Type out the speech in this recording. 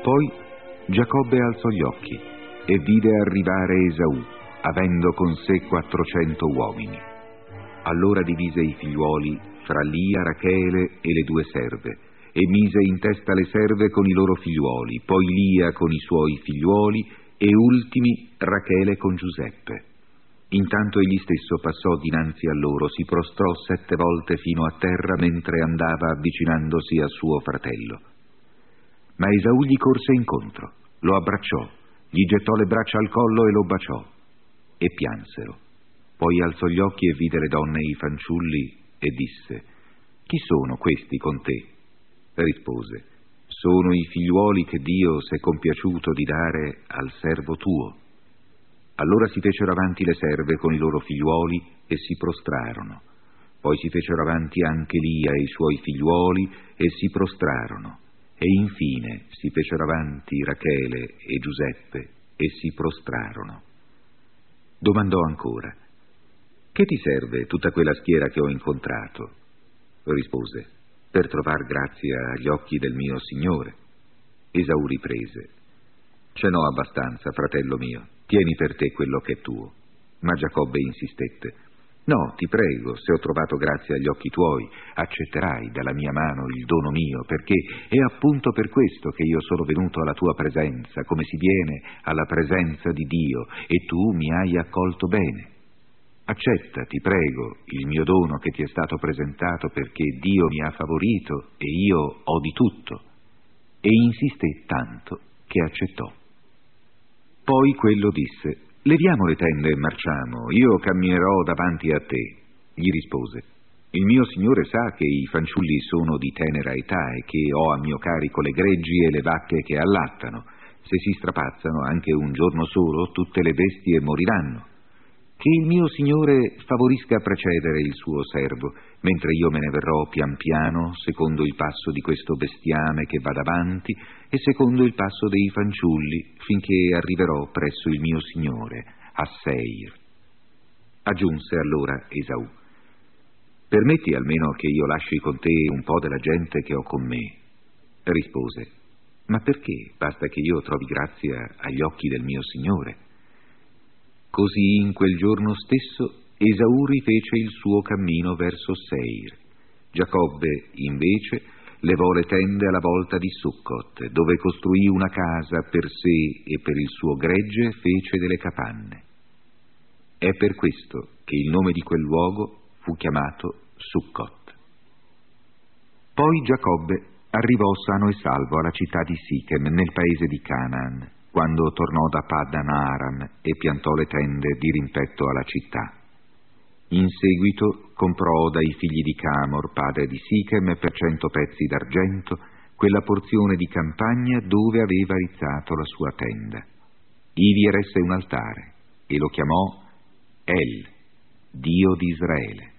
Poi Giacobbe alzò gli occhi e vide arrivare Esaù, avendo con sé 400 uomini. Allora divise i figliuoli fra Lia, Rachele e le 2 serve, e mise in testa le serve con i loro figliuoli, poi Lia con i suoi figliuoli, e ultimi Rachele con Giuseppe. Intanto egli stesso passò dinanzi a loro, si prostrò 7 volte fino a terra mentre andava avvicinandosi a suo fratello. Ma Esaù gli corse incontro, lo abbracciò, gli gettò le braccia al collo e lo baciò, e piansero. Poi alzò gli occhi e vide le donne e i fanciulli e disse: «Chi sono questi con te?» Rispose: «Sono i figliuoli che Dio s'è compiaciuto di dare al servo tuo». Allora si fecero avanti le serve con i loro figliuoli e si prostrarono. Poi si fecero avanti anche Lia e i suoi figliuoli e si prostrarono. E infine si fecero avanti Rachele e Giuseppe e si prostrarono. Domandò ancora: «Che ti serve tutta quella schiera che ho incontrato?» Rispose: «Per trovar grazia agli occhi del mio Signore». Esaù riprese: «Ce n'ho abbastanza, fratello mio, tieni per te quello che è tuo». Ma Giacobbe insistette: «No, ti prego, se ho trovato grazia agli occhi tuoi, accetterai dalla mia mano il dono mio, perché è appunto per questo che io sono venuto alla tua presenza, come si viene alla presenza di Dio, e tu mi hai accolto bene. Accetta, ti prego, il mio dono che ti è stato presentato, perché Dio mi ha favorito e io ho di tutto». E insisté tanto che accettò. Poi quello disse: «Leviamo le tende e marciamo, io camminerò davanti a te». Gli rispose: «Il mio Signore sa che i fanciulli sono di tenera età e che ho a mio carico le greggi e le vacche che allattano. Se si strapazzano anche un giorno solo, tutte le bestie moriranno. Che il mio Signore favorisca precedere il suo servo, mentre io me ne verrò pian piano, secondo il passo di questo bestiame che va davanti e secondo il passo dei fanciulli, finché arriverò presso il mio Signore, a Seir». Aggiunse allora Esaù: «Permetti almeno che io lasci con te un po' della gente che ho con me». Rispose: «Ma perché? Basta che io trovi grazia agli occhi del mio Signore». Così in quel giorno stesso Esaù rifece il suo cammino verso Seir. Giacobbe, invece, levò le tende alla volta di Succot, dove costruì una casa per sé e per il suo gregge fece delle capanne. È per questo che il nome di quel luogo fu chiamato Succot. Poi Giacobbe arrivò sano e salvo alla città di Sichem, nel paese di Canaan, quando tornò da Paddan Aram e piantò le tende di rimpetto alla città. In seguito comprò dai figli di Camor, padre di Sichem, per 100 pezzi d'argento, quella porzione di campagna dove aveva rizzato la sua tenda. Ivi eresse un altare e lo chiamò El, Dio di Israele.